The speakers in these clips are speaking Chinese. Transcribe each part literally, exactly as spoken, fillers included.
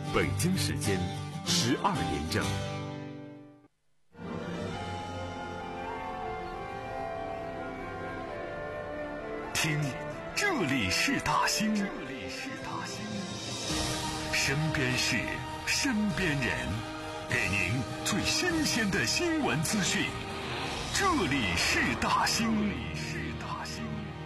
北京时间十二点整。听，这里是大兴，这里是大兴，身边事，身边人，给您最新鲜的新闻资讯。这里是大兴，这里是大兴。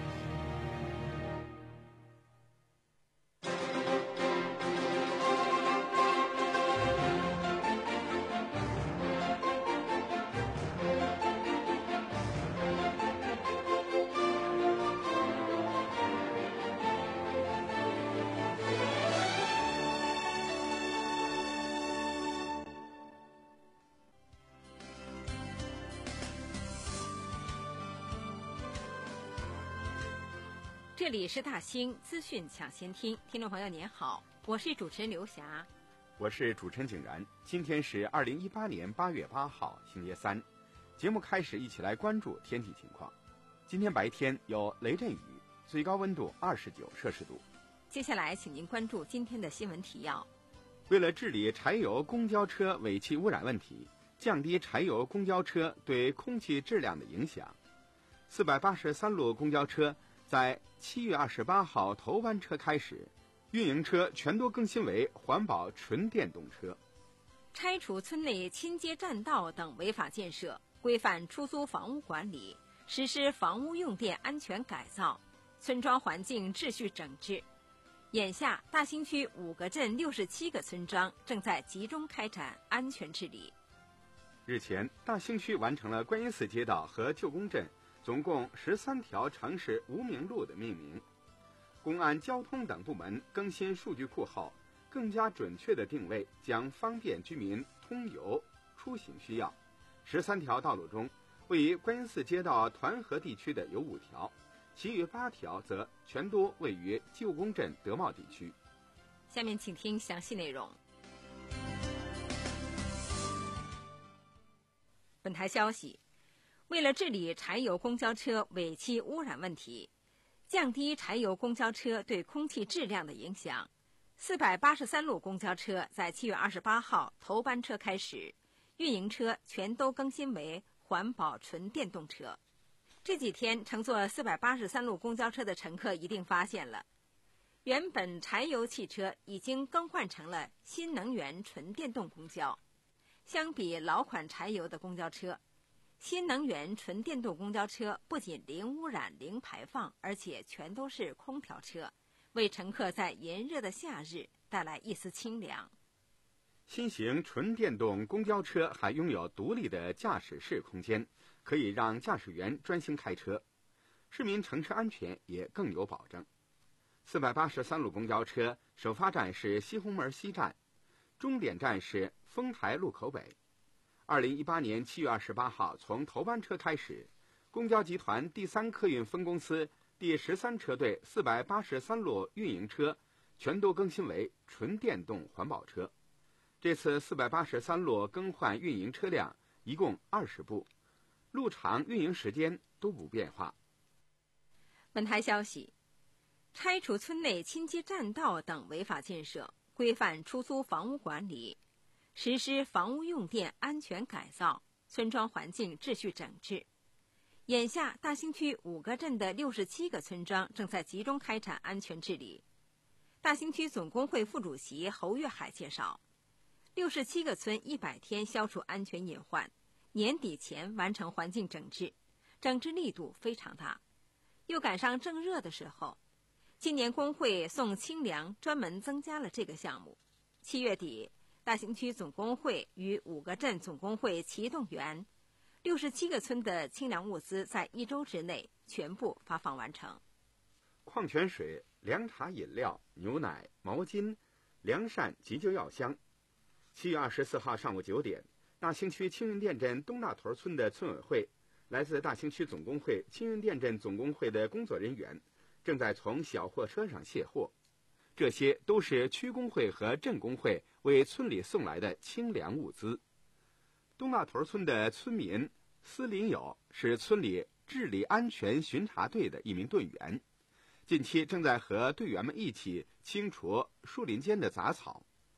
这里是大兴资讯抢先听，听众朋友您好，我是主持人刘霞， 我是主持人景然。今天是二零一八年八月八号，星期三。节目开始，一起来关注天气情况。今天白天有雷阵雨，最高温度二十九摄氏度。 接下来，请您关注今天的新闻提要。 为了治理柴油公交车尾气污染问题，降低柴油公交车对空气质量的影响，四百八十三路公交车在七月二十八号头班车开始，运营车全都更新为环保纯电动车。 拆除村内亲街占道等违法建设，规范出租房屋管理，实施房屋用电安全改造，村庄环境秩序整治。眼下，大兴区五个镇六十七个村庄正在集中开展安全治理。 日前，大兴区完成了观音寺街道和旧宫镇总共十三条城市无名路的命名。公安、交通等部门更新数据库后，更加准确的定位将方便居民通邮出行需要。十三条道路中，位于观音寺街道团河地区的有五条，其余八条则全都位于旧宫镇德茂地区。 下面请听详细内容。本台消息，为了治理柴油公交车尾气污染问题，降低柴油公交车对空气质量的影响，四百八十三路公交车在七月二十八号头班车开始，运营车全都更新为环保纯电动车。这几天乘坐四百八十三路公交车的乘客一定发现了，原本柴油汽车已经更换成了新能源纯电动公交。相比老款柴油的公交车，新能源纯电动公交车不仅零污染、零排放，而且全都是空调车，为乘客在炎热的夏日带来一丝清凉。 新型纯电动公交车还拥有独立的驾驶室空间，可以让驾驶员专心开车，市民乘车安全也更有保证。四百八十三路公交车首发站是西红门西站，终点站是丰台路口北。二零一八年七月二十八号从头班车开始，公交集团第三客运分公司第十三车队四百八十三路运营车全都更新为纯电动环保车。这次四百八十三路更换运营车辆一共二十部，路长运营时间都不变化。 本台消息，拆除村内亲街占道等违法建设，规范出租房屋管理，实施房屋用电安全改造，村庄环境秩序整治。眼下，大兴区五个镇的六十七个村庄正在集中开展安全治理。大兴区总工会副主席侯月海介绍，六十七个村一百天消除安全隐患，年底前完成环境整治，整治力度非常大。又赶上正热的时候，今年工会送清凉专门增加了这个项目。七月底，大兴区总工会与五个镇总工会齐动员，六十七个村的清凉物资在一周之内全部发放完成。 矿泉水、凉茶饮料、牛奶、毛巾、凉扇、急救药箱。七月二十四号上午九点，大兴区青云店镇东大屯村的村委会，来自大兴区总工会、青云店镇总工会的工作人员正在从小货车上卸货。这些都是区工会和镇工会为村里送来的清凉物资。东大屯村的村民司林友是村里治理安全巡查队的一名队员，近期正在和队员们一起清除树林间的杂草。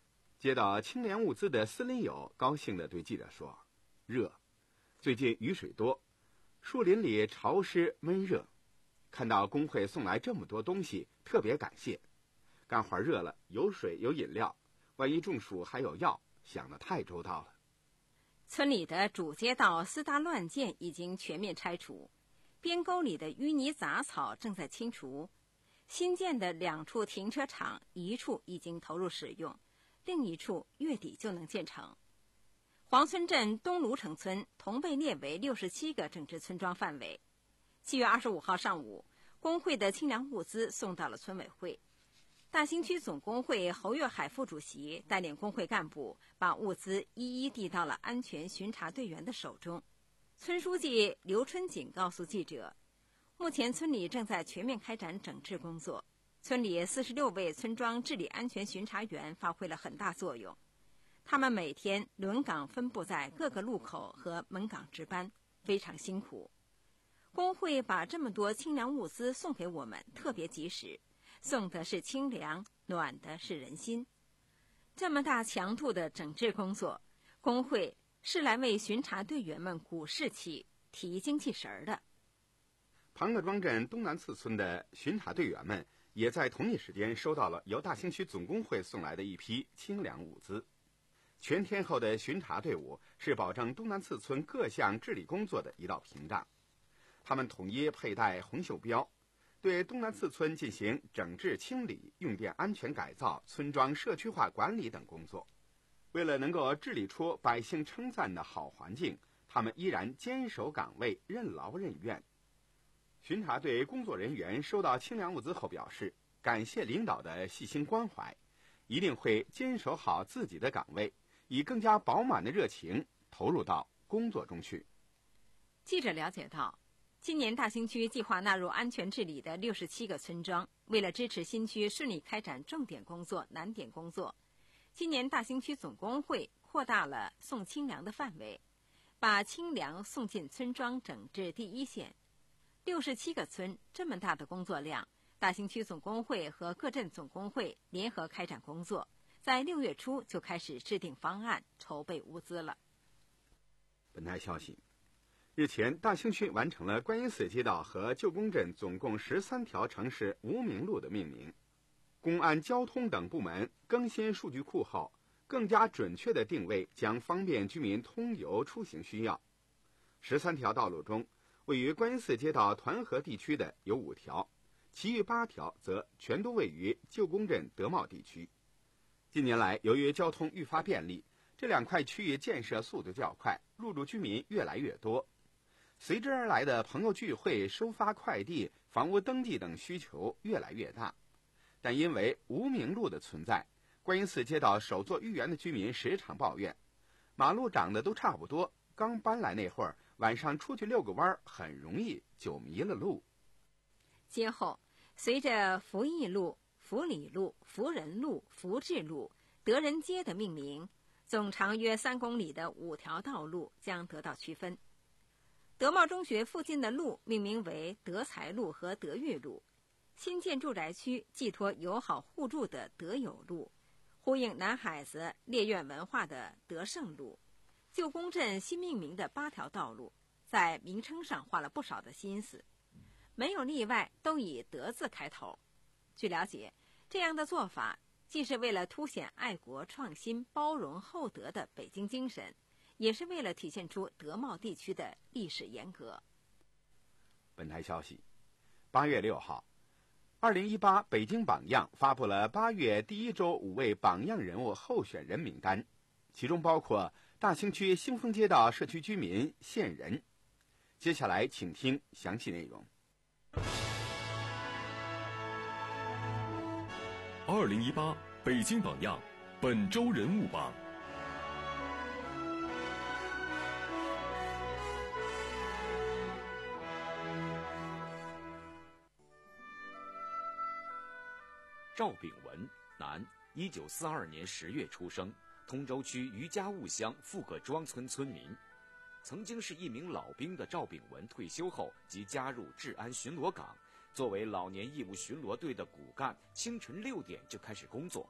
接到清粮物资的司林友高兴地对记者说：“热，最近雨水多，树林里潮湿闷热，看到工会送来这么多东西，特别感谢。干活热了，有水有饮料，万一中暑还有药，想得太周到了。” 村里的主街道私搭乱建已经全面拆除，边沟里的淤泥杂草正在清除，新建的两处停车场，一处已经投入使用，另一处月底就能建成。黄村镇东芦城村同被列为六十七个整治村庄范围。七月二十五号上午，工会的清粮物资送到了村委会。大兴区总工会侯月海副主席带领工会干部把物资一一递到了安全巡查队员的手中。村书记刘春锦告诉记者，目前村里正在全面开展整治工作，村里四十六位村庄治理安全巡查员发挥了很大作用，他们每天轮岗分布在各个路口和门岗值班，非常辛苦。工会把这么多清粮物资送给我们，特别及时，送的是清凉，暖的是人心。这么大强度的整治工作，工会是来为巡查队员们鼓士气、提精气神儿的。 庞各庄镇东南次村的巡查队员们也在同一时间收到了由大兴区总工会送来的一批清粮物资。全天候的巡查队伍是保证东南次村各项治理工作的一道屏障。他们统一佩戴红袖标，对东南次村进行整治清理、用电安全改造、村庄社区化管理等工作。为了能够治理出百姓称赞的好环境，他们依然坚守岗位，任劳任怨。巡查队工作人员收到清粮物资后表示，感谢领导的细心关怀，一定会坚守好自己的岗位，以更加饱满的热情投入到工作中去。 记者了解到，今年大兴区计划纳入安全治理的六十七个村庄，为了支持新区顺利开展重点工作、难点工作，今年大兴区总工会扩大了送清粮的范围，把清粮送进村庄整治第一线。六十七个村这么大的工作量，大兴区总工会和各镇总工会联合开展工作，在六月初就开始制定方案，筹备物资了。 本台消息，日前大兴区完成了观音寺街道和旧宫镇总共十三条城市无名路的命名。公安、交通等部门更新数据库后，更加准确的定位将方便居民通邮出行需要。十三条道路中，位于观音寺街道团河地区的有五条，其余八条则全都位于旧宫镇德茂地区。近年来，由于交通愈发便利，这两块区域建设速度较快，入住居民越来越多。随之而来的朋友聚会、收发快递、房屋登记等需求越来越大。但因为无名路的存在，观音寺街道首座御园的居民时常抱怨，马路长得都差不多，刚搬来那会儿，晚上出去遛个弯很容易就迷了路。 今后，随着福义路、福里路、福仁路、福智路、德仁街的命名，总长约三公里的五条道路将得到区分。德茂中学附近的路命名为德才路和德育路，新建住宅区寄托友好互助的德友路，呼应南海子烈苑文化的德胜路。旧宫镇新命名的八条道路，在名称上花了不少的心思，没有例外都以德字开头。据了解，这样的做法既是为了凸显爱国创新、包容厚德的北京精神，也是为了体现出德茂地区的历史沿革。 本台消息，八月六号，二零一八北京榜样发布了八月第一周五位榜样人物候选人名单，其中包括大兴区兴丰街道社区居民县人。接下来请听详细内容。 二零一八北京榜样本周人物榜。 赵炳文，男，一九四二年十月出生，通州区余家务乡富可庄村村民。曾经是一名老兵的赵炳文退休后即加入治安巡逻岗，作为老年义务巡逻队的骨干，清晨六点就开始工作。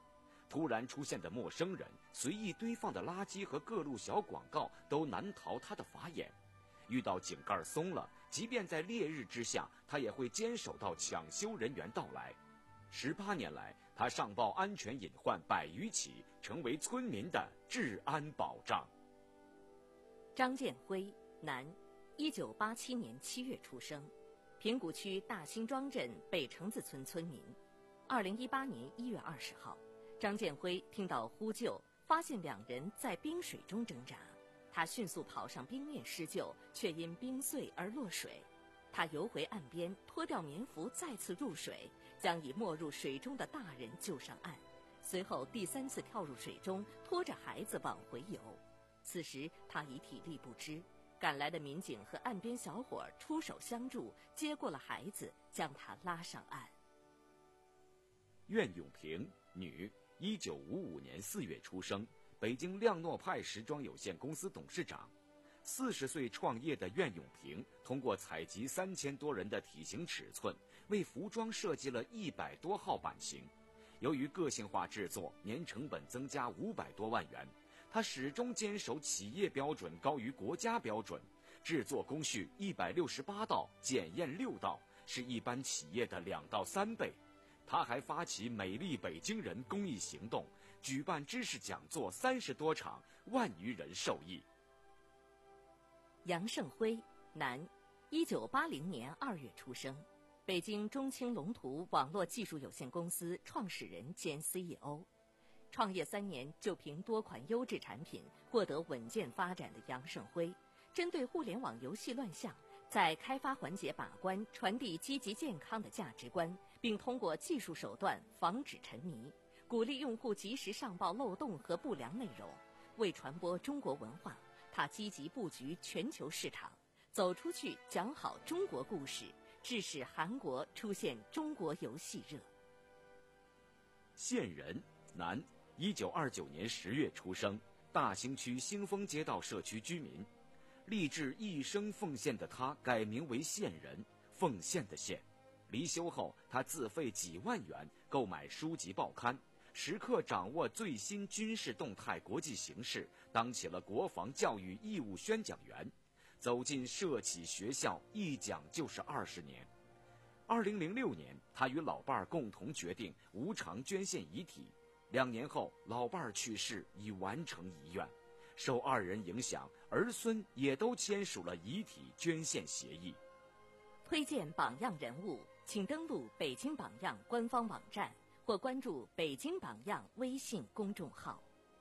突然出现的陌生人、随意堆放的垃圾和各路小广告都难逃他的法眼。遇到井盖松了，即便在烈日之下，他也会坚守到抢修人员到来。十八年来，他上报安全隐患百余起，成为村民的治安保障。 张建辉，男，一九八七年七月出生，平谷区大辛庄镇北城子村村民。二零一八年一月二十号，张建辉听到呼救，发现两人在冰水中挣扎，他迅速跑上冰面施救，却因冰碎而落水。他游回岸边，脱掉棉服，再次入水，将已没入水中的大人救上岸。随后第三次跳入水中，拖着孩子往回游。此时他已体力不支，赶来的民警和岸边小伙出手相助，接过了孩子，将他拉上岸。 苑永平，女，一九五五年四月出生，北京亮诺派时装有限公司董事长。四十岁创业的苑永平，通过采集三千多人的体型尺寸，为服装设计了一百多号版型。由于个性化制作，年成本增加五百多万元。他始终坚守企业标准高于国家标准，制作工序一百六十八道，检验六道，是一般企业的两到三倍。他还发起美丽北京人公益行动，举办知识讲座三十多场，万余人受益。 杨胜辉，男，一九八零年二月出生，北京中青龙图网络技术有限公司创始人兼 C E O。创业三年就凭多款优质产品获得稳健发展的杨胜辉，针对互联网游戏乱象，在开发环节把关，传递积极健康的价值观，并通过技术手段防止沉迷，鼓励用户及时上报漏洞和不良内容。为传播中国文化，他积极布局全球市场，走出去讲好中国故事，致使韩国出现中国游戏热。 县人，男，一九二九年十月出生，大兴区兴丰街道社区居民。立志一生奉献的他改名为县人，奉献的献。离休后，他自费几万元购买书籍报刊，时刻掌握最新军事动态国际形势，当起了国防教育义务宣讲员。走进社企学校，一讲就是二十年。二零零六年，他与老伴儿共同决定无偿捐献遗体。两年后，老伴儿去世，已完成遗愿。受二人影响，儿孙也都签署了遗体捐献协议。 推荐榜样人物，请登录北京榜样官方网站或关注北京榜样微信公众号。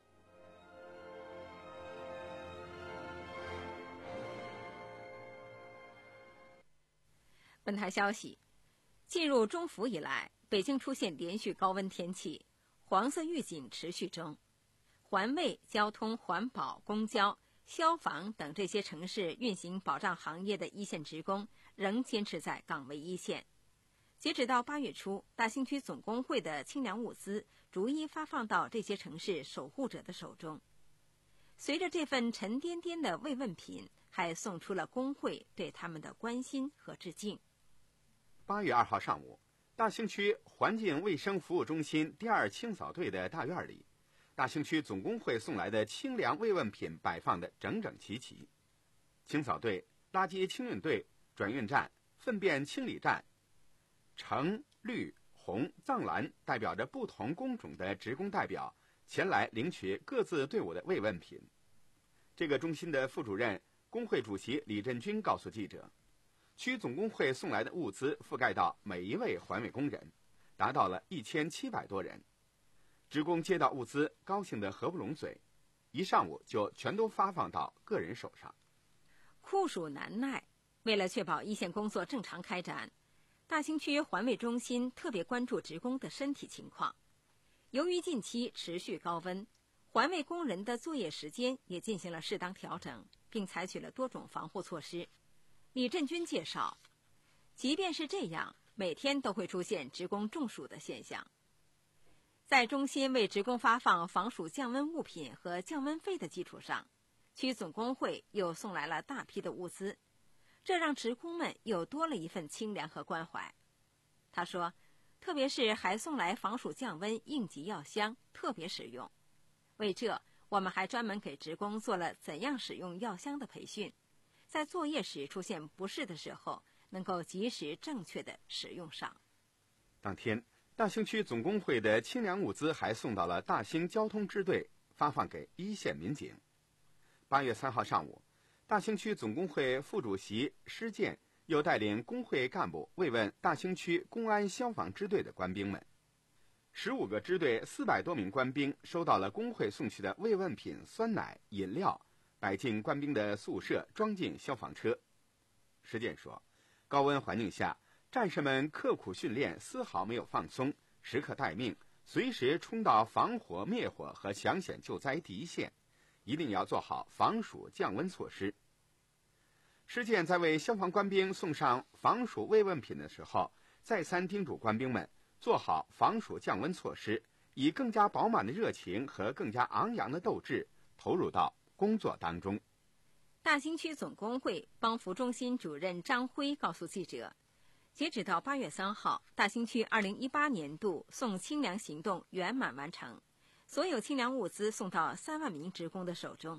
本台消息，进入中伏以来，北京出现连续高温天气，黄色预警持续中。环卫、交通、环保、公交、消防等这些城市运行保障行业的一线职工仍坚持在岗位一线。截止到八月初，大兴区总工会的清凉物资逐一发放到这些城市守护者的手中。随着这份沉甸甸的慰问品，还送出了工会对他们的关心和致敬。 八月二号上午，大兴区环境卫生服务中心第二清扫队的大院里，大兴区总工会送来的清凉慰问品摆放得整整齐齐。清扫队、垃圾清运队、转运站、粪便清理站，橙、绿、红、藏蓝代表着不同工种的职工代表前来领取各自队伍的慰问品。这个中心的副主任、工会主席李振军告诉记者，区总工会送来的物资覆盖到每一位环卫工人，达到了一千七百多人。职工接到物资，高兴得合不拢嘴，一上午就全都发放到个人手上。 酷暑难耐，为了确保一线工作正常开展，大兴区环卫中心特别关注职工的身体情况。由于近期持续高温，环卫工人的作业时间也进行了适当调整，并采取了多种防护措施。李振军介绍，即便是这样，每天都会出现职工中暑的现象。在中心为职工发放防暑降温物品和降温费的基础上，区总工会又送来了大批的物资，这让职工们又多了一份清凉和关怀。他说， 特别是还送来防暑降温应急药箱，特别实用。为这，我们还专门给职工做了怎样使用药箱的培训，在作业时出现不适的时候，能够及时正确的使用上。 当天，大兴区总工会的清凉物资还送到了大兴交通支队，发放给一线民警。八月三号上午，大兴区总工会副主席施建又带领工会干部慰问大兴区公安消防支队的官兵们。十五个支队四百多名官兵收到了工会送去的慰问品、酸奶、饮料，摆进官兵的宿舍，装进消防车。施建说，高温环境下，战士们刻苦训练，丝毫没有放松，时刻待命，随时冲到防火灭火和抢险救灾第一线，一定要做好防暑降温措施。施建在为消防官兵送上防暑慰问品的时候，再三叮嘱官兵们做好防暑降温措施，以更加饱满的热情和更加昂扬的斗志投入到工作当中。 大兴区总工会帮扶中心主任张辉告诉记者，截止到八月三号，大兴区二零一八年度送清凉行动圆满完成，所有清凉物资送到三万名职工的手中。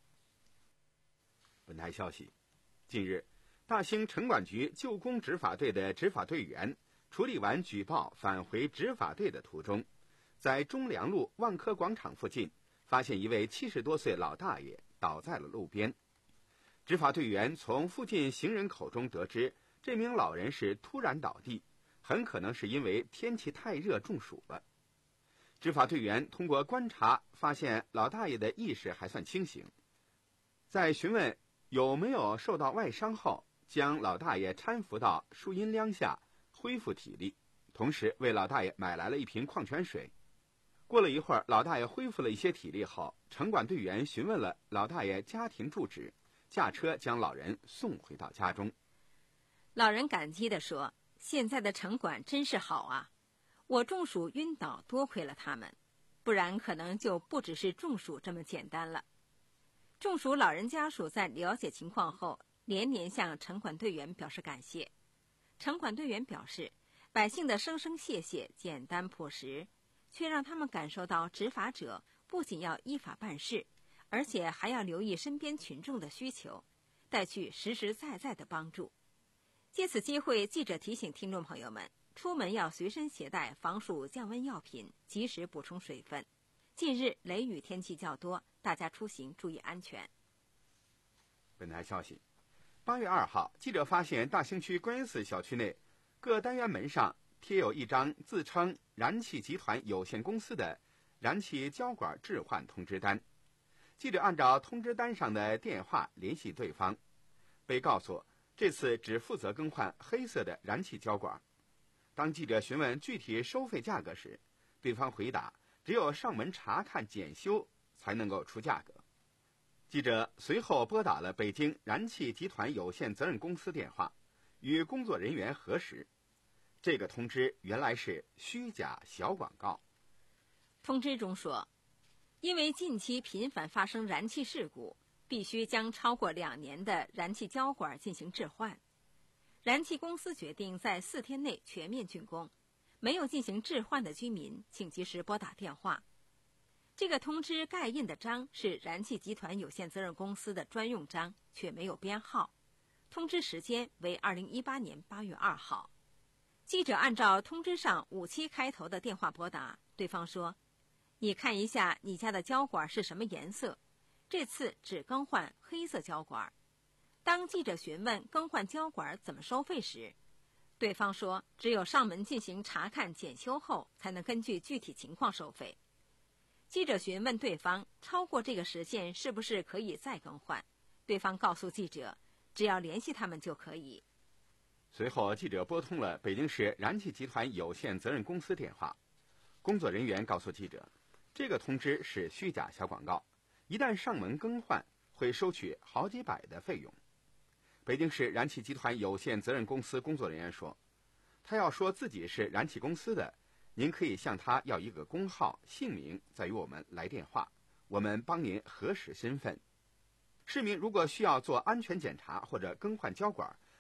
本台消息，近日，大兴城管局旧工执法队的执法队员处理完举报返回执法队的途中，在中粮路万科广场附近发现一位七十多岁老大爷倒在了路边。执法队员从附近行人口中得知，这名老人是突然倒地，很可能是因为天气太热中暑了。执法队员通过观察发现老大爷的意识还算清醒，在询问有没有受到外伤后，将老大爷搀扶到树荫梁下恢复体力，同时为老大爷买来了一瓶矿泉水。过了一会儿，老大爷恢复了一些体力后，城管队员询问了老大爷家庭住址，驾车将老人送回到家中。 老人感激地说，现在的城管真是好啊，我中暑晕倒多亏了他们，不然可能就不只是中暑这么简单了。中暑老人家属在了解情况后，连连向城管队员表示感谢。城管队员表示，百姓的声声谢谢简单朴实，却让他们感受到执法者不仅要依法办事，而且还要留意身边群众的需求，带去实实在在的帮助。借此机会，记者提醒听众朋友们，出门要随身携带防暑降温药品，及时补充水分。近日雷雨天气较多，大家出行注意安全。 本台消息，八月二号，记者发现大兴区观音寺小区内各单元门上贴有一张自称燃气集团有限公司的燃气交管置换通知单。记者按照通知单上的电话联系对方，被告诉这次只负责更换黑色的燃气交管。当记者询问具体收费价格时，对方回答只有上门查看检修才能够出价格。记者随后拨打了北京燃气集团有限责任公司电话，与工作人员核实，这个通知原来是虚假小广告。 通知中说，因为近期频繁发生燃气事故，必须将超过两年的燃气交管进行置换。燃气公司决定在四天内全面竣工，没有进行置换的居民请及时拨打电话。这个通知盖印的章是燃气集团有限责任公司的专用章，却没有编号。通知时间为二零一八年八月二号。记者按照通知上五七开头的电话拨打，对方说，你看一下你家的胶管是什么颜色，这次只更换黑色胶管。当记者询问更换胶管怎么收费时，对方说只有上门进行查看检修后，才能根据具体情况收费。记者询问对方超过这个时限是不是可以再更换，对方告诉记者只要联系他们就可以。 随后记者拨通了北京市燃气集团有限责任公司电话，工作人员告诉记者，这个通知是虚假小广告，一旦上门更换会收取好几百的费用。北京市燃气集团有限责任公司工作人员说，他要说自己是燃气公司的，您可以向他要一个工号、姓名，再与我们来电话，我们帮您核实身份。市民如果需要做安全检查或者更换胶管，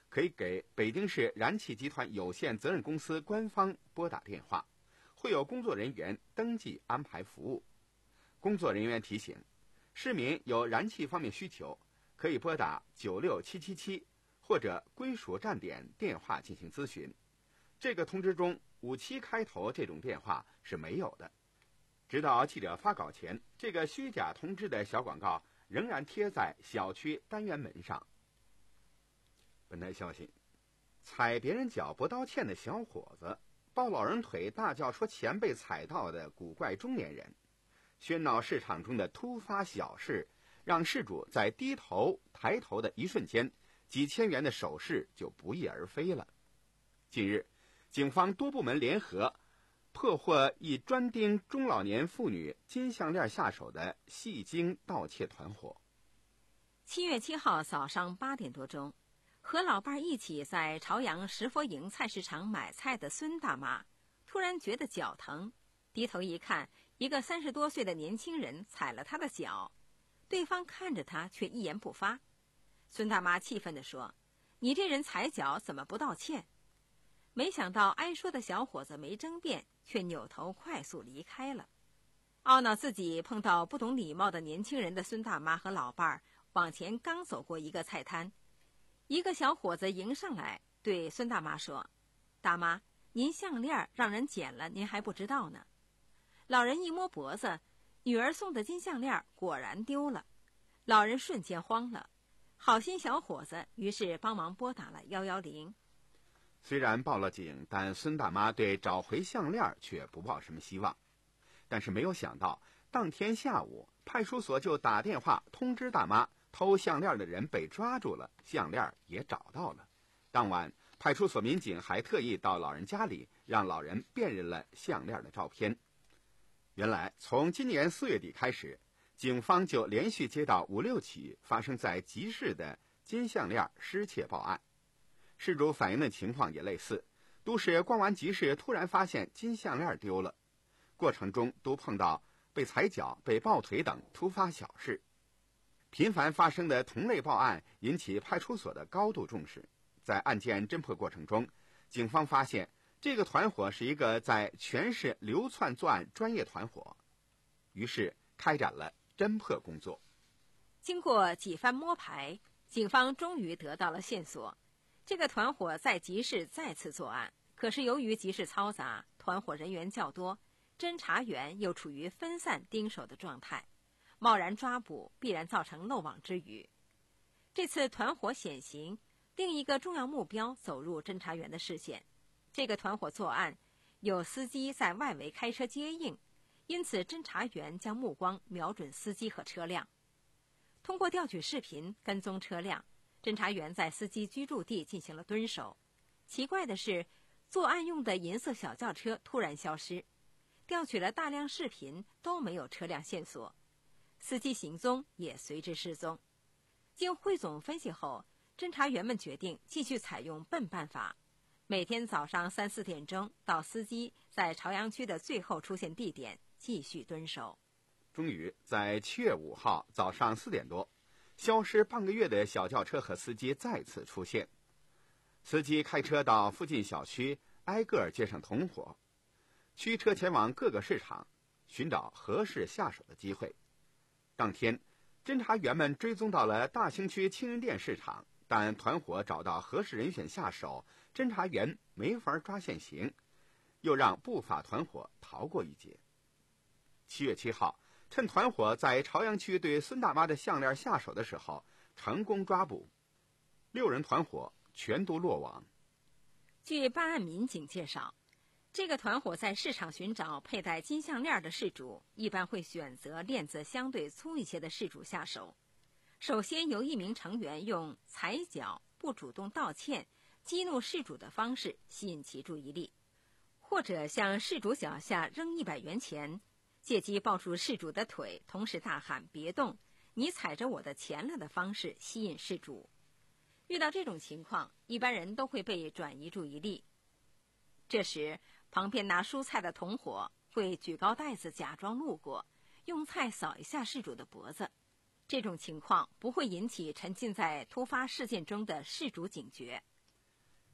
可以给北京市燃气集团有限责任公司官方拨打电话，会有工作人员登记安排服务。工作人员提醒，市民有燃气方面需求，可以拨打九六七七七或者归属站点电话进行咨询。这个通知中五七开头这种电话是没有的。直到记者发稿前，这个虚假通知的小广告仍然贴在小区单元门上。本台消息，踩别人脚不道歉的小伙子，抱老人腿大叫说钱被踩到的古怪中年人，喧闹市场中的突发小事，让事主在低头抬头的一瞬间，几千元的首饰就不翼而飞了。近日，警方多部门联合破获一专盯中老年妇女金项链下手的戏精盗窃团伙。 七月七号早上八点多钟，和老伴一起在朝阳石佛营菜市场买菜的孙大妈突然觉得脚疼，低头一看，一个三十多岁的年轻人踩了她的脚，对方看着她却一言不发。孙大妈气愤地说：“你这人踩脚怎么不道歉？”没想到挨说的小伙子没争辩，却扭头快速离开了。懊恼自己碰到不懂礼貌的年轻人的孙大妈和老伴儿往前刚走过一个菜摊，一个小伙子迎上来对孙大妈说：“大妈，您项链让人捡了，您还不知道呢。”老人一摸脖子，女儿送的金项链果然丢了。老人瞬间慌了，好心小伙子于是帮忙拨打了一一零。 虽然报了警，但孙大妈对找回项链却不抱什么希望。但是没有想到，当天下午派出所就打电话通知大妈，偷项链的人被抓住了，项链也找到了。当晚，派出所民警还特意到老人家里，让老人辨认了项链的照片。原来，从今年四月底开始，警方就连续接到五六起发生在集市的金项链失窃报案。事主反映的情况也类似，都是逛完集市突然发现金项链丢了，过程中都碰到被踩脚、被抱腿等突发小事。频繁发生的同类报案引起派出所的高度重视。在案件侦破过程中，警方发现这个团伙是一个在全市流窜作案专业团伙，于是开展了侦破工作。 经过几番摸排，警方终于得到了线索。这个团伙在集市再次作案，可是由于集市嘈杂，团伙人员较多，侦查员又处于分散盯守的状态，贸然抓捕必然造成漏网之鱼。这次团伙显形，另一个重要目标走入侦查员的视线。这个团伙作案，有司机在外围开车接应，因此侦查员将目光瞄准司机和车辆。通过调取视频跟踪车辆，侦查员在司机居住地进行了蹲守。奇怪的是，作案用的银色小轿车突然消失，调取了大量视频都没有车辆线索，司机行踪也随之失踪。经汇总分析后，侦查员们决定继续采用笨办法，每天早上三四点钟到司机在朝阳区的最后出现地点继续蹲守。 终于在七月五号早上四点多，消失半个月的小轿车和司机再次出现。司机开车到附近小区，挨个接上同伙，驱车前往各个市场，寻找合适下手的机会。当天，侦查员们追踪到了大兴区青云店市场，但团伙找到合适人选下手，侦查员没法抓现行，又让不法团伙逃过一劫。七月七号，趁团伙在朝阳区对孙大妈的项链下手的时候，成功抓捕六人团伙，全都落网。 据办案民警介绍，这个团伙在市场寻找佩戴金项链的事主，一般会选择链子相对粗一些的事主下手。首先由一名成员用踩脚、不主动道歉、激怒事主的方式吸引其注意力，或者向事主脚下扔一百元钱，借机抱住事主的腿，同时大喊别动，你踩着我的钱了的方式吸引事主。遇到这种情况，一般人都会被转移注意力。这时旁边拿蔬菜的同伙会举高袋子假装路过，用菜扫一下事主的脖子。这种情况不会引起沉浸在突发事件中的事主警觉，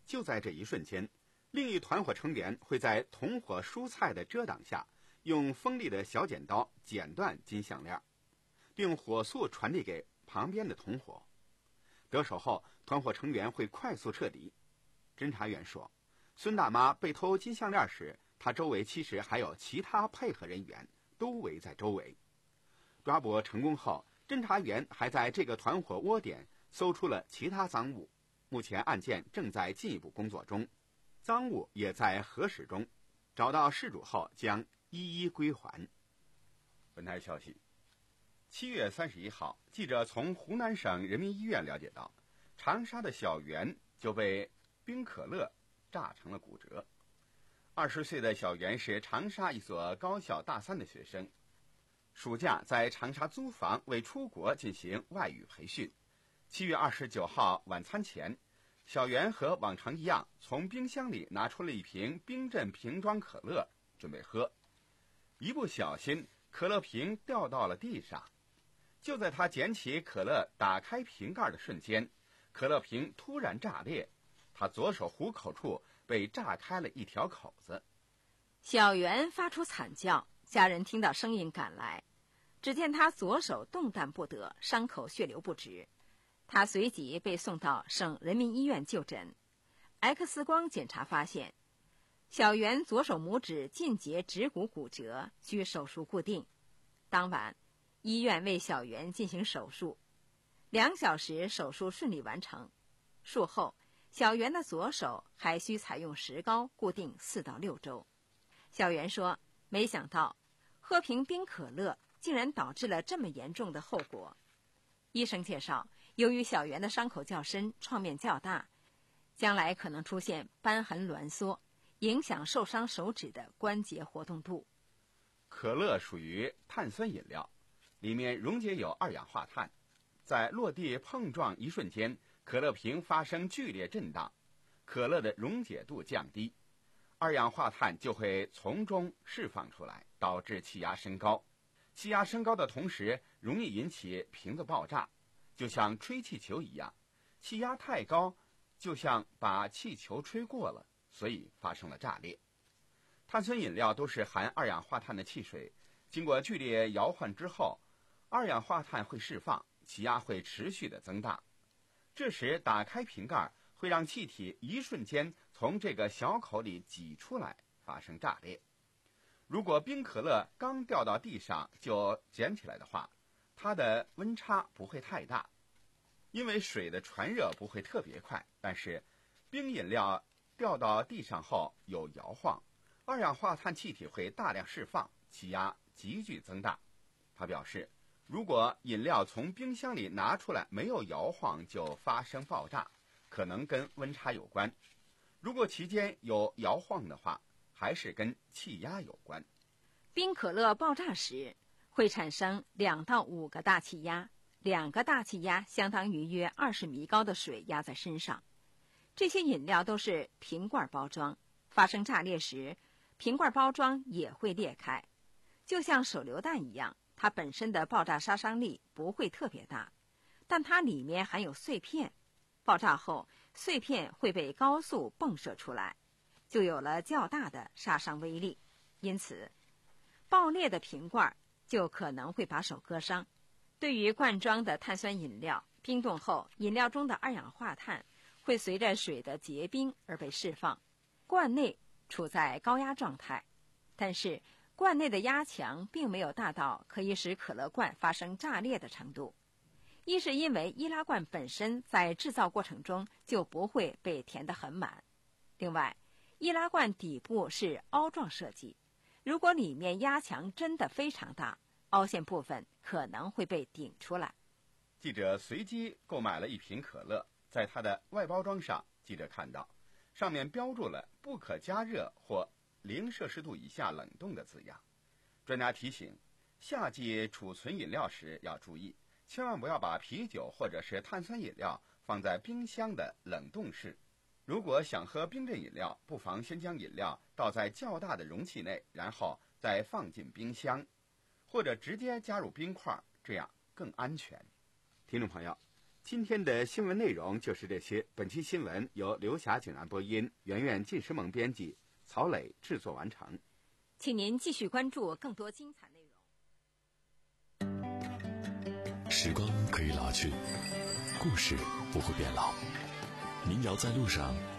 就在这一瞬间，另一团伙成员会在同伙蔬菜的遮挡下，用锋利的小剪刀剪断金项链，并火速传递给旁边的同伙。得手后，团伙成员会快速撤离。侦查员说，孙大妈被偷金项链时，她周围其实还有其他配合人员，都围在周围。抓捕成功后，侦查员还在这个团伙窝点搜出了其他赃物，目前案件正在进一步工作中，赃物也在核实中，找到失主后将一一归还。本台消息，七月三十一号，记者从湖南省人民医院了解到，长沙的小袁就被冰可乐炸成了骨折。二十岁的小袁是长沙一所高校大三的学生，暑假在长沙租房为出国进行外语培训。七月二十九号晚餐前，小袁和往常一样，从冰箱里拿出了一瓶冰镇瓶装可乐，准备喝。一不小心，可乐瓶掉到了地上。就在他捡起可乐打开瓶盖的瞬间，可乐瓶突然炸裂，他左手虎口处被炸开了一条口子。 小袁发出惨叫，家人听到声音赶来，只见他左手动弹不得，伤口血流不止。他随即被送到省人民医院就诊。 X 光检查发现，小袁左手拇指近节指骨骨折，需手术固定。当晚，医院为小袁进行手术，两小时手术顺利完成。术后，小袁的左手还需采用石膏固定四到六周。小袁说，没想到喝瓶冰可乐竟然导致了这么严重的后果。医生介绍，由于小袁的伤口较深，创面较大，将来可能出现瘢痕挛缩，影响受伤手指的关节活动度。 可乐属于碳酸饮料，里面溶解有二氧化碳，在落地碰撞一瞬间，可乐瓶发生剧烈震荡，可乐的溶解度降低，二氧化碳就会从中释放出来，导致气压升高。气压升高的同时，容易引起瓶子爆炸，就像吹气球一样，气压太高，就像把气球吹过了，所以发生了炸裂。碳酸饮料都是含二氧化碳的汽水，经过剧烈摇晃之后，二氧化碳会释放，气压会持续的增大。这时打开瓶盖，会让气体一瞬间从这个小口里挤出来，发生炸裂。如果冰可乐刚掉到地上就捡起来的话，它的温差不会太大，因为水的传热不会特别快，但是冰饮料掉到地上后有摇晃，二氧化碳气体会大量释放，气压急剧增大。他表示，如果饮料从冰箱里拿出来没有摇晃就发生爆炸，可能跟温差有关；如果期间有摇晃的话，还是跟气压有关。 冰可乐爆炸时会产生两到五个大气压，两个大气压相当于约二十米高的水压在身上。这些饮料都是瓶罐包装，发生炸裂时，瓶罐包装也会裂开，就像手榴弹一样，它本身的爆炸杀伤力不会特别大，但它里面含有碎片，爆炸后碎片会被高速迸射出来，就有了较大的杀伤威力。因此，爆裂的瓶罐就可能会把手割伤。对于罐装的碳酸饮料，冰冻后，饮料中的二氧化碳会随着水的结冰而被释放，罐内处在高压状态，但是罐内的压强并没有大到可以使可乐罐发生炸裂的程度。一是因为易拉罐本身在制造过程中就不会被填得很满，另外易拉罐底部是凹状设计，如果里面压强真的非常大，凹陷部分可能会被顶出来。 记者随机购买了一瓶可乐，在它的外包装上，记者看到上面标注了不可加热或零摄氏度以下冷冻的字样。专家提醒，夏季储存饮料时要注意，千万不要把啤酒或者是碳酸饮料放在冰箱的冷冻室。如果想喝冰镇饮料，不妨先将饮料倒在较大的容器内，然后再放进冰箱，或者直接加入冰块，这样更安全。听众朋友， 今天的新闻内容就是这些。本期新闻由刘霞景安播音，圆圆晋时蒙编辑，曹磊制作完成。 请您继续关注更多精彩内容。时光可以老去，故事不会变老。民谣在路上，